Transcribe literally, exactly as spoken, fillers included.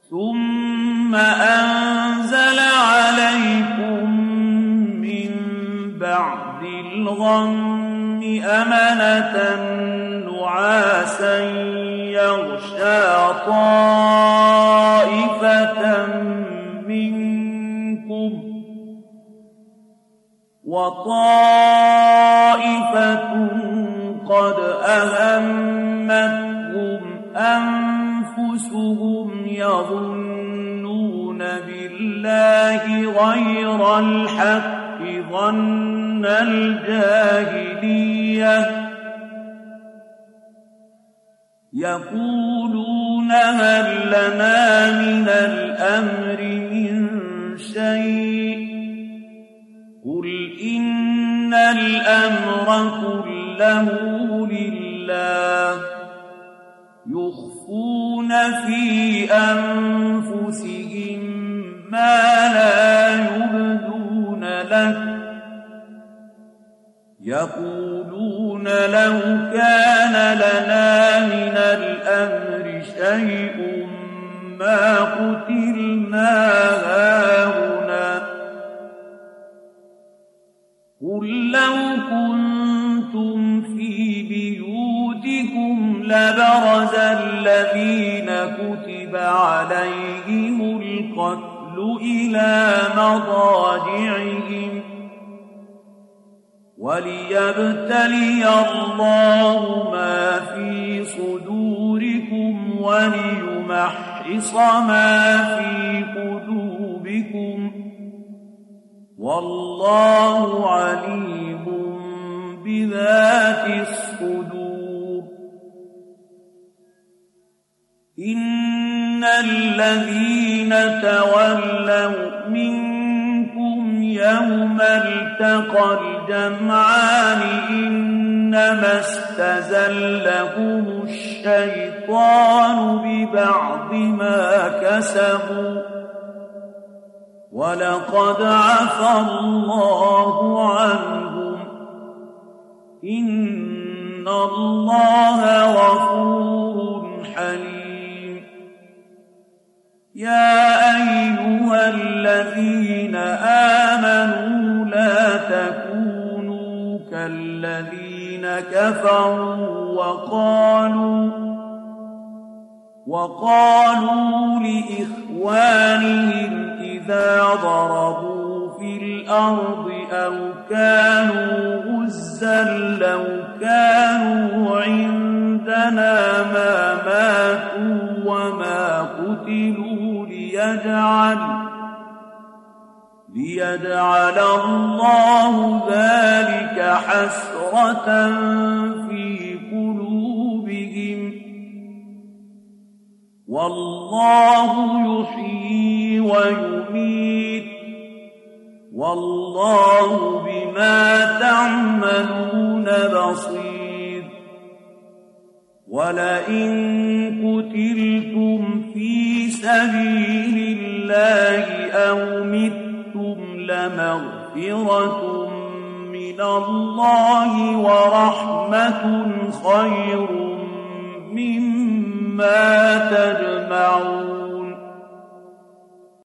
ثم أنزل عليكم من بعد الغم أمنة نعاسا يغشى طائفة منكم وطائفة قد أهمتهم أنفسهم يظنون بالله غير الحق ظن الجاهلية يقولون هل لنا من الأمر من شيء قل إن الأمر كله لله يخفون في أنفسهم ما لا يبدون لك يقولون لو كان لنا من الأمر شيء ما قتلنا هاهنا قل لو كنتم في بيوتكم لبرز الذين كتب عليهم القتل إلى مضاجعهم وليبتلي الله ما في صدوركم وليمحص ما في قلوبكم والله عليم بذات الصدور إن الذين تولوا منكم يوم التقى الجمعان إنما استزلهم الشيطان ببعض ما كسبوا ولقد عفى الله عنهم إن الله غفور حليم يا أيها الذين آمنوا لا تكونوا كالذين كفروا وقالوا وقالوا لإخوانهم إذا ضربوا في الأرض أو كانوا غزا لو كانوا عندنا ما ماتوا وما قتلوا ليجعل ليجعل الله ذلك حسرة في قلوبهم والله يحيي ويميت والله بما تعملون بصير ولئن قتلتم في سبيل الله أو متم لمغفرة من الله ورحمة خير مما تجمعون